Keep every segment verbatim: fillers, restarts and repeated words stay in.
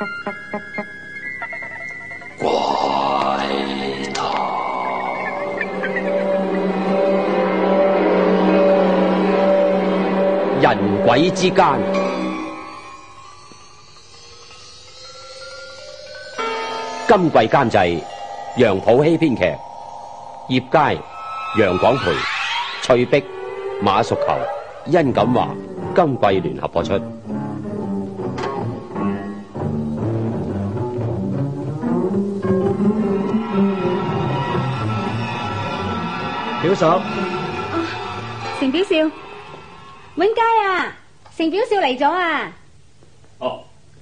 怪談。 人鬼之間。今季監製楊普希編劇，葉佳、楊廣培、翠碧、馬淑球、殷錦華，今季聯合播出。 表嫂， 成表少，永佳啊，成表少嚟咗啊！ 哦，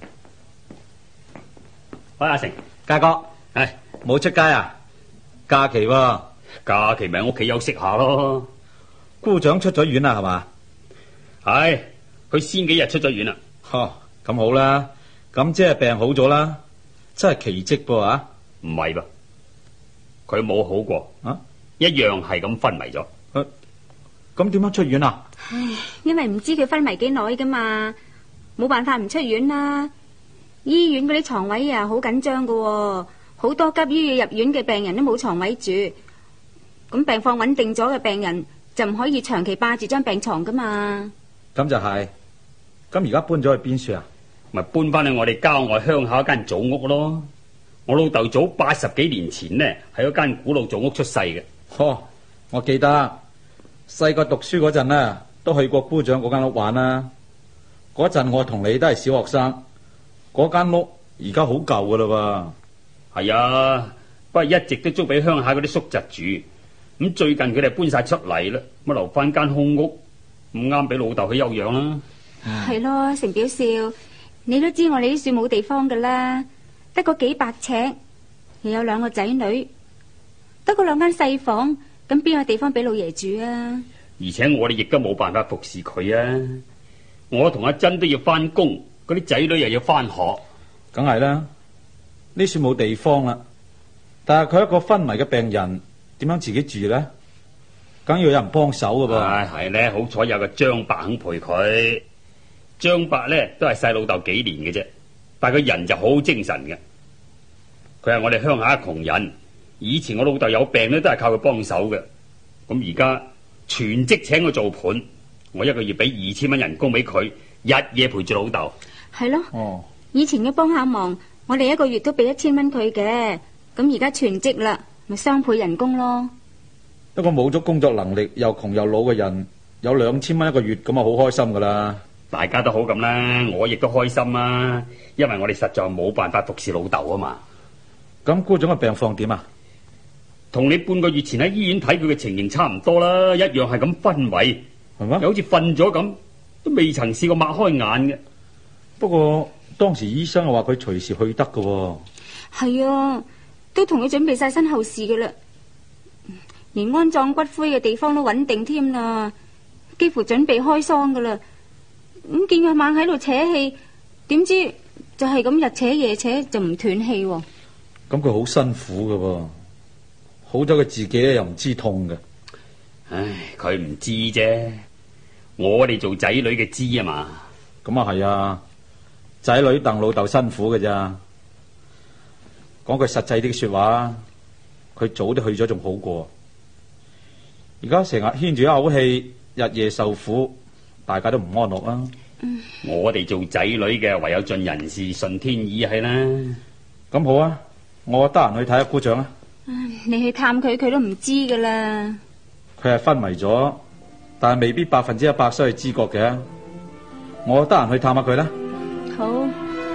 喂，阿成，家哥，唉，冇出街啊？假期喎， 假期咪喺屋企休息下咯。 姑丈出咗院啦，係嘛？ 係，佢先幾日出咗院啦。 呵，咁好啦，咁即係病好咗啦，真係奇蹟噃啊！ 唔係噃，佢冇好過啊，一樣係咁昏迷咗。 咁點樣出院啊？ 唉，因為唔知佢昏迷幾耐噶嘛，冇辦法唔出院啦。醫院嗰啲床位啊，好緊張噶，好多急於要入院嘅病人都冇床位住。咁病況穩定咗嘅病人就唔可以長期霸住張病床噶嘛。 咁就係、是，咁而家搬咗去邊處啊？ 咪搬翻去我哋郊外鄉下一間祖屋咯。我老豆早八十幾年前呢，喺嗰間古老祖屋出世嘅。 呵，我記得細個讀書嗰陣呢，都去過姑丈嗰間屋玩啦。嗰陣我同你都係小學生，嗰間屋而家好舊噶啦噃。係啊，不過一直都租俾鄉下嗰啲叔侄住。咁最近佢哋搬晒出嚟啦，咁留翻間空屋，唔啱俾老豆去休養啦。 係咯，成表少，你都知我哋啲樹冇地方噶啦，得個幾百尺，又有兩個仔女，得個兩間細房，咁邊有地方俾老爺住啊？ 而且我哋亦都冇辦法服侍佢啊！我同阿珍都要翻工，嗰啲仔女又要翻學， 梗係啦。呢處冇地方啦，但係佢一個昏迷嘅病人，點樣自己住咧？梗要有人幫手噶噃。 唉，係咧，好彩有個張伯肯陪佢。張伯咧都係細老豆幾年嘅啫，但係佢人就好精神嘅。佢係我哋鄉下嘅窮人，以前我老豆有病咧都係靠佢幫手嘅。咁而家全職請佢做伴，我一個月俾二千蚊人工俾佢，日夜陪住老豆。 係咯，哦，以前嘅幫下忙，我哋一個月都俾一千蚊佢嘅。咁而家全職啦，咪雙倍人工咯。 一個冇咗工作能力又窮又老嘅人，有兩千蚊一個月咁啊，好開心噶啦！ 大家都好咁啦，我亦都開心啊，因為我哋實在冇辦法服侍老豆啊嘛。 咁姑丈嘅病況點啊？ 同你半個月前喺醫院睇佢嘅情形差唔多啦，一樣係咁昏迷，係嘛？又好似瞓咗咁，都未曾試過擘開眼嘅。 不過當時醫生又話佢隨時去得噶。 係啊，都同佢準備晒身後事噶啦，連安葬骨灰嘅地方都穩定添啦，幾乎準備開喪噶啦。咁見佢猛喺度扯氣，點知就係咁日扯夜扯就唔斷氣。咁佢好辛苦噶喎，好咗佢自己咧又唔知痛嘅。 唉，佢唔知啫，我哋做仔女嘅知啊嘛。 咁啊係啊，仔女戥老豆辛苦嘅咋。講句實際啲嘅說話，佢早啲去咗仲好過。而家成日牽住一口氣，日夜受苦，大家都唔安樂啦。 嗯、我哋做仔女嘅唯有盡人事順天意係啦。 咁好啊，我得閒去睇下姑丈啊。 你去探佢，佢都唔知噶啦。 佢係昏迷咗，但係未必百分之一百失去知覺嘅。我得閒去探下佢啦。 好。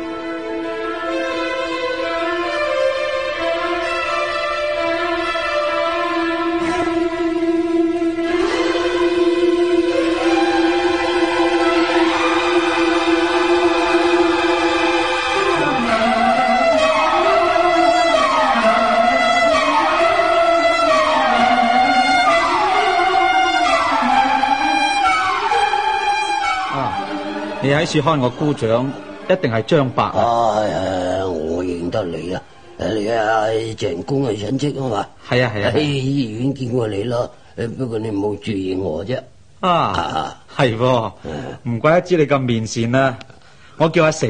你喺處看我姑丈，一定係張伯啊！ 哎呀，我認得你啊！誒，你係鄭公嘅親戚啊嘛？ 係啊係啊！ 喺醫院見過你咯，誒，不過你冇注意我啫。 啊，係，唔怪得知你咁面善啦！我叫阿成啊，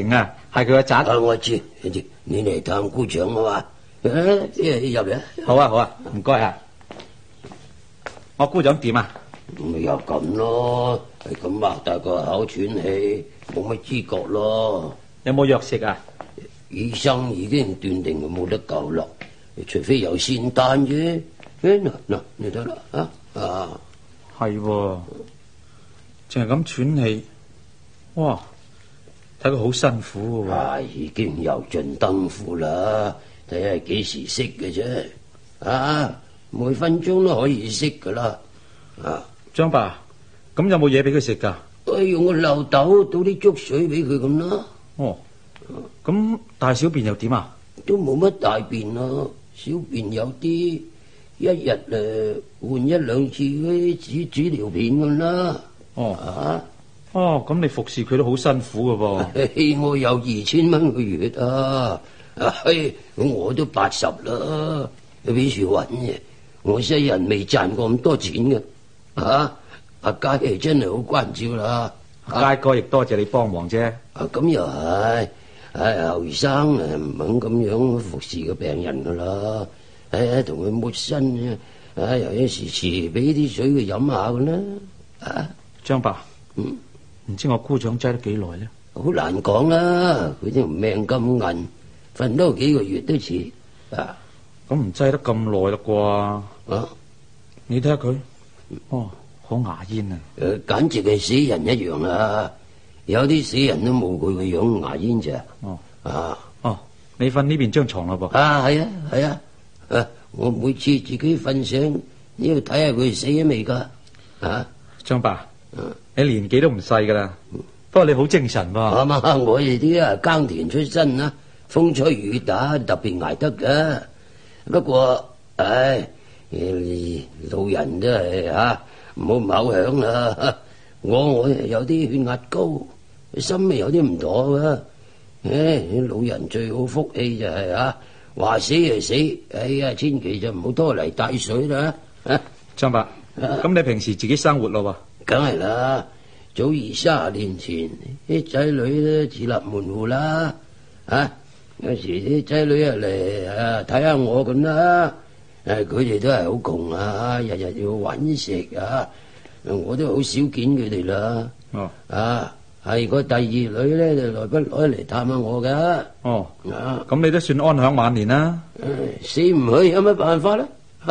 係佢個侄。 啊，我知，你你嚟探姑丈啊嘛？啊，入嚟。 好啊好啊，唔該啊。我姑丈點啊？ 咪又咁咯，係咁擘大個口喘氣，冇乜知覺咯。 有冇藥食啊？ 醫生已經斷定佢冇得救啦，除非有仙丹啫。誒嗱嗱，你得啦啊啊！ 係喎，淨係咁喘氣，哇！睇佢好辛苦喎。 啊，已經油盡燈枯啦，睇下幾時熄嘅啫。啊，每分鐘都可以熄噶啦。啊， 張伯，咁有冇嘢俾佢食噶？ 我用個漏斗倒啲粥水俾佢咁啦。 哦，咁大小便又點啊？ 都冇乜大便咯，小便有啲，一日誒換一兩次嗰啲紙紙尿片咁啦。 哦啊， 哦，咁你服侍佢都好辛苦噶噃。 我有二千蚊個月啊，咁我都八十啦，俾住搵嘅，我世人未賺過咁多錢嘅。啊，阿佳係真係好關照啦。 佳哥亦多謝你幫忙啫。 啊，咁又係，唉，後生誒唔肯咁樣服侍個病人噶啦，唉，同佢抹身嘅，唉，又有時時俾啲水佢飲下噶啦。啊， 張伯， 嗯， 唔知我姑丈擠得幾耐咧？ 好難講啦，佢條命咁韌，瞓多幾個月都似。啊， 咁唔擠得咁耐啦啩？ 啊， 你睇下佢，哦，好牙煙啊！ 誒，簡直係死人一樣啊！有啲死人都冇佢個樣牙煙咋。 哦， 啊， 哦，你瞓呢邊張床啦噃？ 啊，係啊，係啊，啊，我每次自己瞓醒都要睇下佢死咗未噶。啊， 張伯，你年紀都唔細噶啦，不過你好精神喎。 啱啊，我哋啲啊耕田出身啦，風吹雨打特別捱得噶。不過，唉，老人都係吓，唔好咁口響啦。我我有啲血壓高，心咪有啲唔妥噶。唉，老人最好福氣就係啊，話死就死，哎呀，千祈就唔好拖泥帶水啦。啊， 張伯，咁你平時自己生活咯？ 梗係啦，早二卅年前啲仔女都自立門戶啦。啊，有時啲仔女啊嚟啊睇下我咁啦，誒，佢哋都係好窮啊，日日要搵食啊，我都好少見佢哋啦。 哦， 啊，係個第二女咧就來不來嚟探下我噶。 哦， 啊， 咁你都算安享晚年啦。 死唔去有乜辦法咧？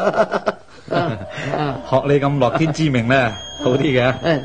學你咁樂天知命咧，好啲嘅。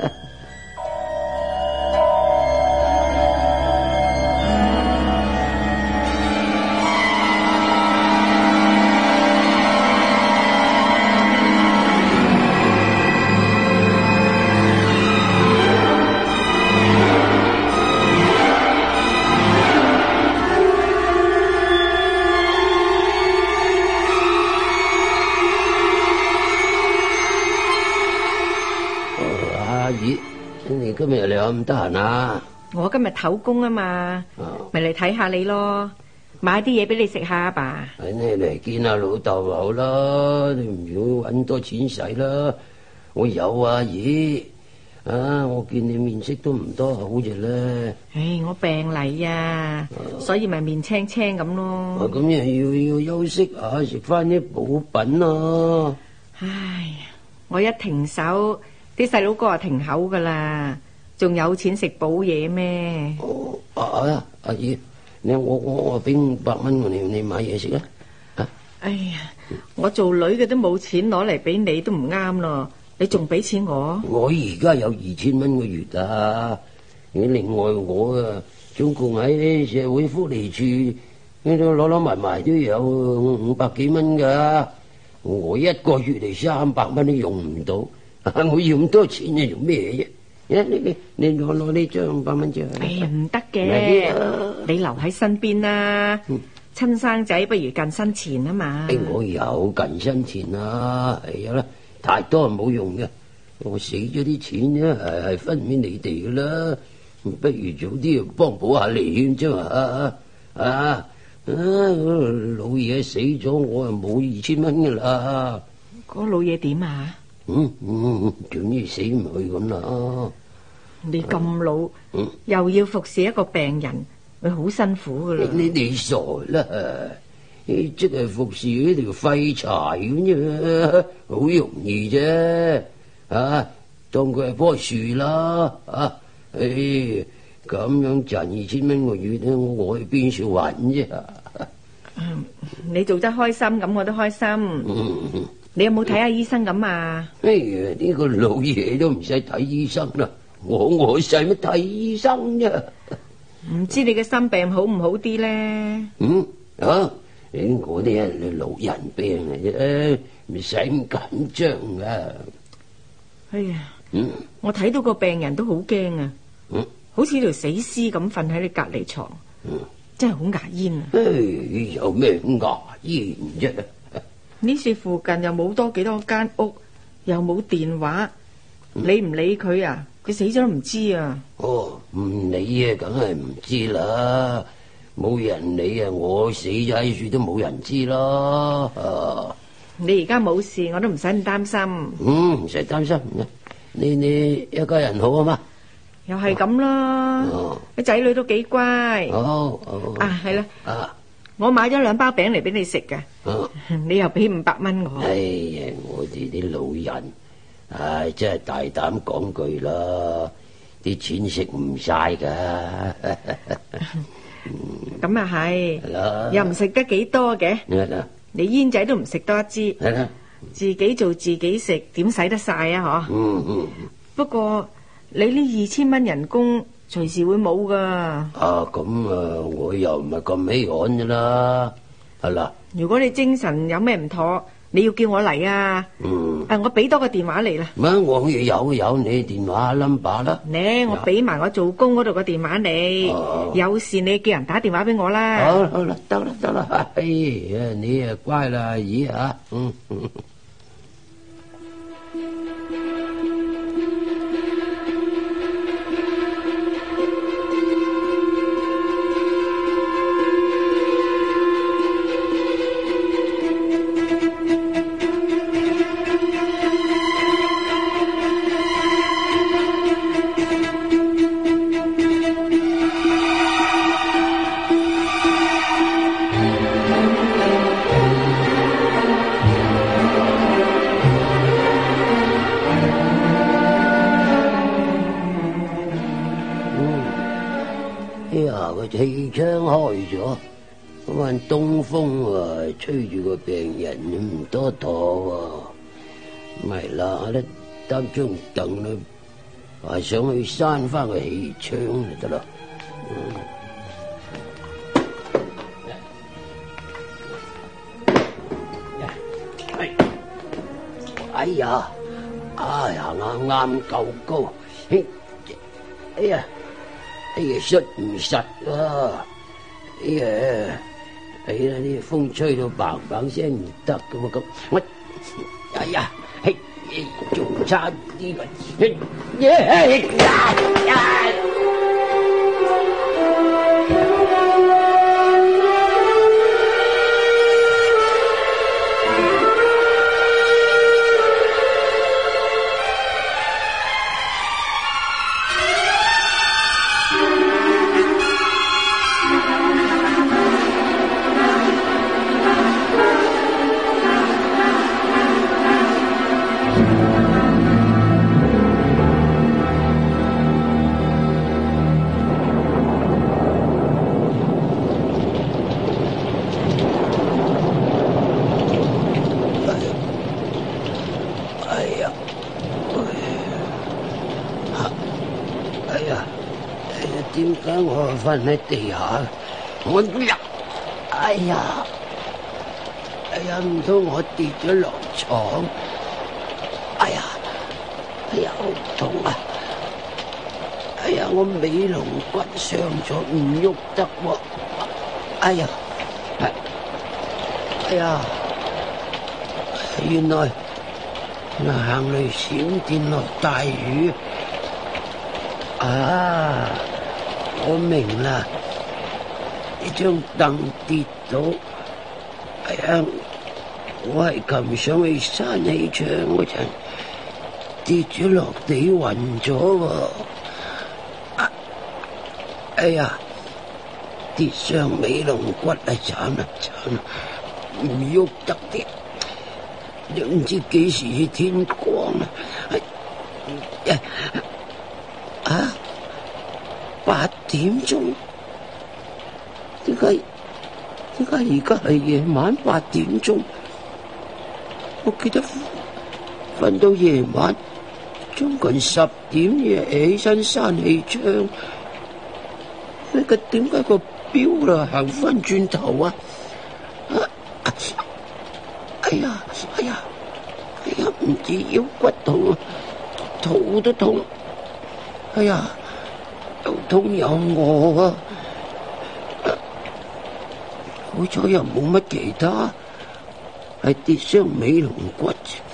今日你有咁得閒啊？ 我今日唞工啊嘛，咪嚟睇下你咯，買啲嘢俾你食下啊爸。 你嚟見下老豆好啦，你唔要搵多錢使啦。我有啊，姨啊，我見你面色都唔多好嘅咧。 唉，我病嚟啊，所以咪面青青咁咯。 咁又要要休息下，食翻啲補品啊。 唉，我一停手，啲細佬哥啊停口噶啦。仲有錢食補嘢咩？ 哦，啊阿姨，你我我我俾五百蚊你，你買嘢食啊！ 哎呀，我做女嘅都冇錢攞嚟俾你，都唔啱咯。你仲俾錢我？我而家有二千蚊個月啊！你另外我啊，總共喺社會福利處，呢度攞攞埋埋都有五百幾蚊噶。我一個月嚟三百蚊都用唔到，我要咁多錢你做咩啫？你你你攞攞呢張五百蚊啫。 哎呀，唔得嘅，你留喺身邊啦。親生仔不如近身錢啊嘛。 我有近身錢啊，係啊啦，太多係冇用嘅。我死咗啲錢咧，係係分俾你哋噶啦，不如早啲幫補下你啫嘛。啊啊，老嘢死咗，我啊冇二千蚊噶啦。 嗰老嘢點啊？ 嗯嗯，總之死唔去咁啦。 你咁老，嗯、又要服侍一個病人， 佢好辛苦噶啦。 你你傻啦！即係服侍呢條廢柴咁啫，好容易啫。啊，當佢係棵樹啦。啊，誒，咁樣賺二千蚊個月咧，我去邊處揾啫？ 嗯，你做得開心咁，我都開心。 嗯， 你有冇睇下醫生咁啊？ 哎呀，呢個老嘢都唔使睇醫生啦，我我使乜睇醫生啫？ 唔知你嘅心病好唔好啲咧？ 嗯啊，誒，我啲係老人病嚟啫，唔使咁緊張噶。 哎呀， 嗯， 我睇到個病人都好驚啊， 嗯， 好似條死屍咁瞓喺你隔離床， 嗯， 真係好牙煙啊！ 唉，有咩牙煙啫？ 呢處附近又冇多幾多間屋，又冇電話，理唔理佢啊？佢死咗都唔知啊！ 哦，唔理啊，梗係唔知啦。冇人理啊，我死咗喺處都冇人知咯。啊， 你而家冇事，我都唔使咁擔心。 嗯，唔使擔心。你你一家人好啊嘛？ 又係咁啦，啲仔女都幾乖。 哦哦啊，係啦， 啊， 我買咗兩包餅嚟俾你食嘅， 啊， 你又俾五百蚊我。 哎呀，我哋啲老人，唉，真係大膽講句啦，啲錢食唔晒噶。 咁啊係， 係啦， 又唔食得幾多嘅。 係啦， 你煙仔都唔食多一支， 係啦， 自己做自己食，點使得晒啊？嗬。 嗯嗯。 不過你呢二千蚊人工隨時會冇噶。 啊，咁啊，我又唔係咁稀罕㗎啦，係啦。 如果你精神有咩唔妥，你要叫我嚟啊。 嗯。 誒，我俾多個電話嚟啦。 乜我有有你電話 number 啦。 呢，我俾埋我做工嗰度個電話你， 哦有事你叫人打電話俾我啦。 好，好啦，得啦，得啦。哎呀，你啊乖啦，阿姨啊。嗯嗯。氣窗開咗，嗰陣東風啊，吹住個病人唔多妥喎。咪啦，我咧擔張凳咧，話上去閂翻個氣窗就得啦。嗯，哎呀，哎呀，啱啱夠高，哎呀！哎呀，實唔實啊！哎呀，哎呀，啲風吹到嘭嘭聲唔得噶嘛咁，我哎呀，嘿，仲差啲個，嘿，呀呀呀！點解我瞓喺地下？我呀，哎呀，哎呀，唔通我跌咗落床？哎呀，哎呀，好痛啊！哎呀，我尾龍骨傷咗，唔喐得喎！哎呀，哎呀，原來行雷閃電落大雨啊！我明啦，呢張凳跌到，哎呀，我係擒上去閂氣窗嗰陣跌咗落地暈咗喎。哎呀， 跌傷尾龍骨啊！慘啦慘啦，唔喐得啲，都唔知幾時天光啦。啊！八點鐘，點解點解而家係夜晚八點鐘？我記得瞓到夜晚將近十點嘢起身閂氣窗，呢個點解個錶啦行翻轉頭啊？啊！哎呀哎呀哎呀！唔止腰骨痛啊，肚都痛。哎呀！又痛又餓啊！好彩又冇乜其他，係跌傷尾龍骨。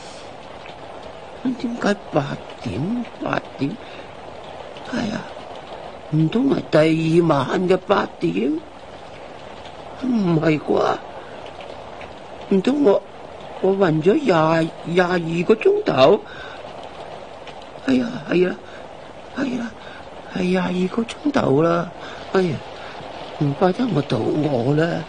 點解八點八點？係啊，唔通係第二晚嘅八點？唔係啩？唔通我我暈咗廿廿二個鐘頭？哎呀，係啊，係啊。係廿二個鐘頭啦！哎呀，唔怪得我肚餓啦！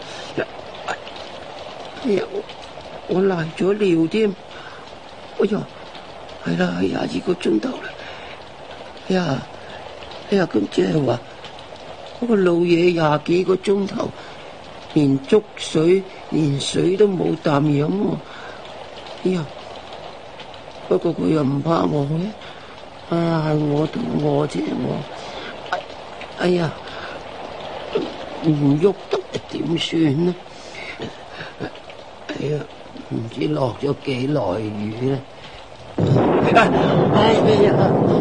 哎呀，我我瀨咗尿添！哎呀，係啦，係廿二個鐘頭啦！哎呀，哎呀，咁即係話嗰個老嘢廿幾個鐘頭，連粥水連水都冇啖飲喎！哎呀，不過佢又唔怕我嘅。啊！係我肚餓啫，我哎哎呀，唔喐得點算呢？哎呀，唔知落咗幾耐雨咧。哎呀，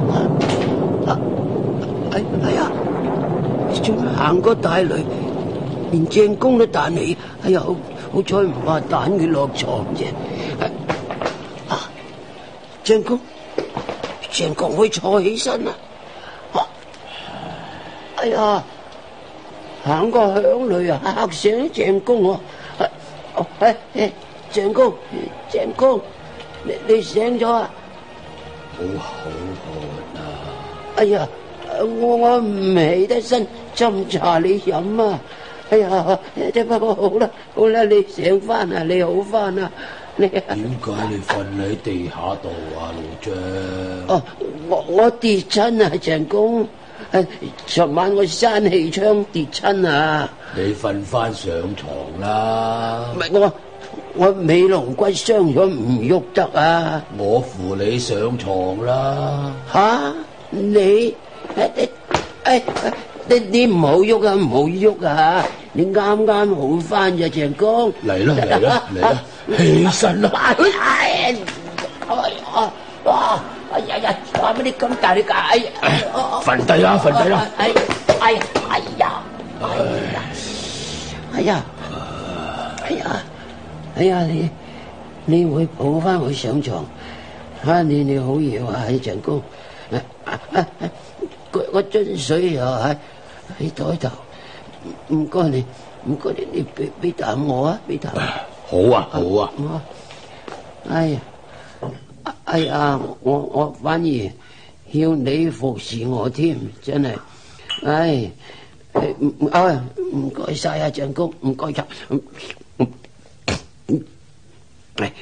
哎哎呀，仲行過大雷，連正公都彈起。哎呀，好好彩唔怕彈佢落床啫。啊，正公。正公可以坐起身啊！啊哎呀，行個響雷啊，嚇醒正公啊！哎哎，正公，正公，你你醒咗啊？ 好口渴啊！ 哎呀，我我唔起得身斟茶你飲啊！哎呀，不過好啦好啦，你醒翻啊，你好翻啊！點解你瞓喺地下度啊，老張？ 哦，我我跌親啊，鄭公。誒，昨晚我閂氣窗跌親啊。 你瞓翻上床啦。 唔係我我尾龍骨傷咗唔喐得啊。 我扶你上床啦。 吓，你誒誒你你唔好喐啊，唔好喐啊！你啱啱好翻咋，鄭公。 嚟啦嚟啦嚟啦！起身啦！ 哎呀！哇！哎呀呀！話俾你咁大力㗎！哎呀！ 瞓低啦，瞓低啦！ 哎哎呀！哎呀！哎呀！哎呀！哎呀！哎呀！你你會抱翻我上床？嚇你你好嘢啊，鄭公！個個樽水又喺喺台頭，唔該你，唔該你，你俾俾啖我啊，俾啖。 好啊，好啊。 我，哎呀，哎呀，我我反而要你服侍我添，真係，唉，唔啊，唔該晒啊，長公，唔該晒，係，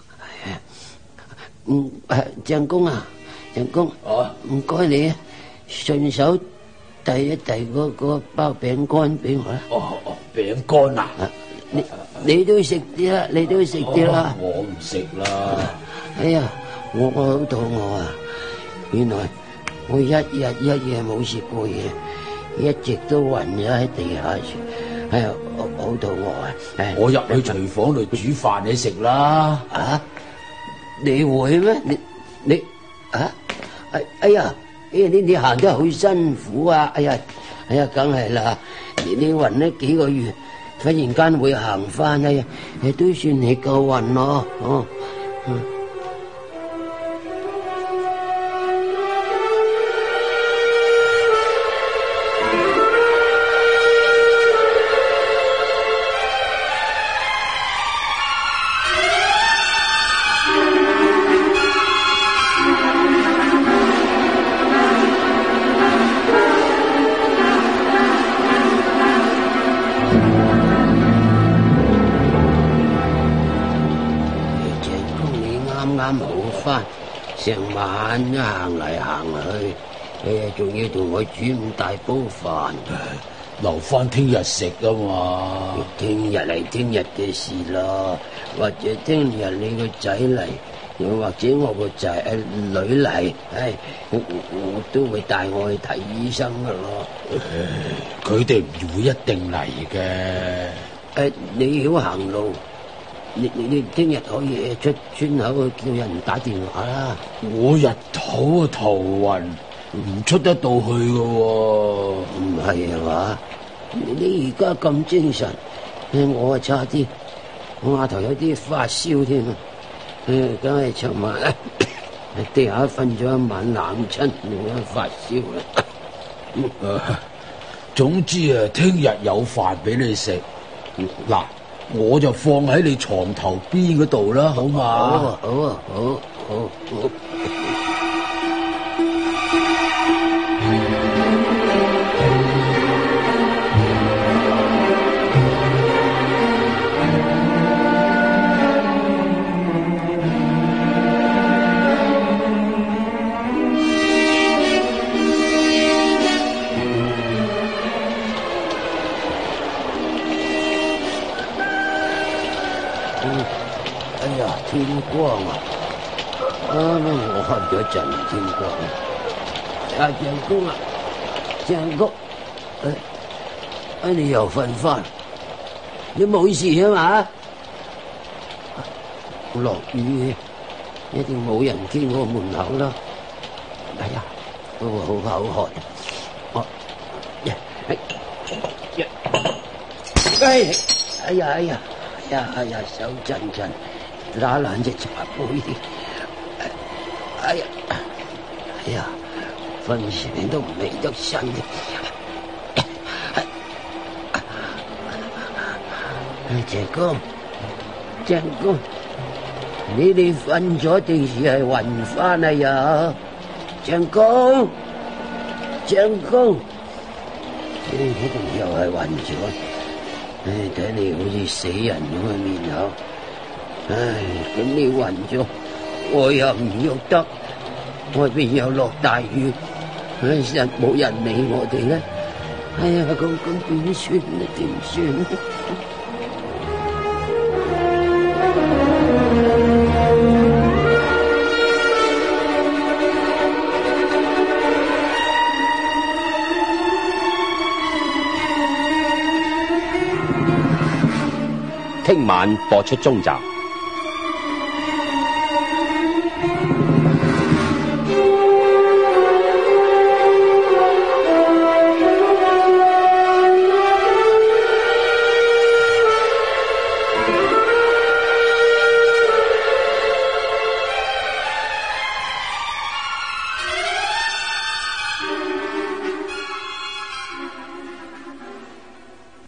嗯，誒，長公啊，長公，唔該你，順手遞一遞嗰嗰包餅乾俾我啦。 哦哦，餅乾啊！ 你你都食啲啦，你都食啲啦。 我唔食啦。 哎呀，我我好肚餓啊！原來我一日一夜冇食過嘢，一直都暈咗喺地下住。哎呀，好肚餓啊！ 我入去廚房度煮飯你食啦。 啊？你會咩？你你啊？哎哎呀，哎呀，你你行得好辛苦啊！哎呀，哎呀，梗係啦，你你暈咗幾個月。忽然間會行翻啊！誒，都算你夠運咯，哦，嗯。 啱好翻，成晚都行嚟行去，誒，仲要同我煮咁大煲飯， 留翻聽日食啊嘛。 聽日係聽日嘅事咯，或者聽日你個仔嚟，又或者我個仔誒女嚟，唉，我我都會帶我去睇醫生噶咯。 佢哋唔會一定嚟嘅。 誒，你要行路，你你你聽日可以出村口去叫人打電話啦。 我日頭啊頭暈，唔出得到去嘅喎。 唔係啊嘛？你而家咁精神，我啊差啲，我額頭有啲發燒添啊！誒，梗係尋晚喺地下瞓咗一晚冷親，我發燒啦。 啊，總之啊，聽日有飯俾你食。嗱，我就放喺你床頭邊嗰度啦，好嘛？ 好啊，好啊，好，好，好。天光啊！啊，我瞓咗一陣，天光。阿鄭公啊，鄭公，誒，啊你又瞓翻？你冇事啊嘛？落雨，一定冇人經我門口啦。哎呀，我好口渴。我，哎，哎呀哎呀，哎呀哎呀，手震震。打爛隻茶杯，哎呀，哎呀，瞓醒都唔起得身嘅。鄭公，鄭公，你哋瞓咗定是係暈翻啊？又，鄭公，鄭公，你一定又係暈咗。唉，睇你好似死人咁嘅面口。唉，咁你暈咗，我又唔喐得，外邊又落大雨，唉，實冇人理我哋咧。哎呀，咁咁點算啊？點算？ 聽晚播出中集。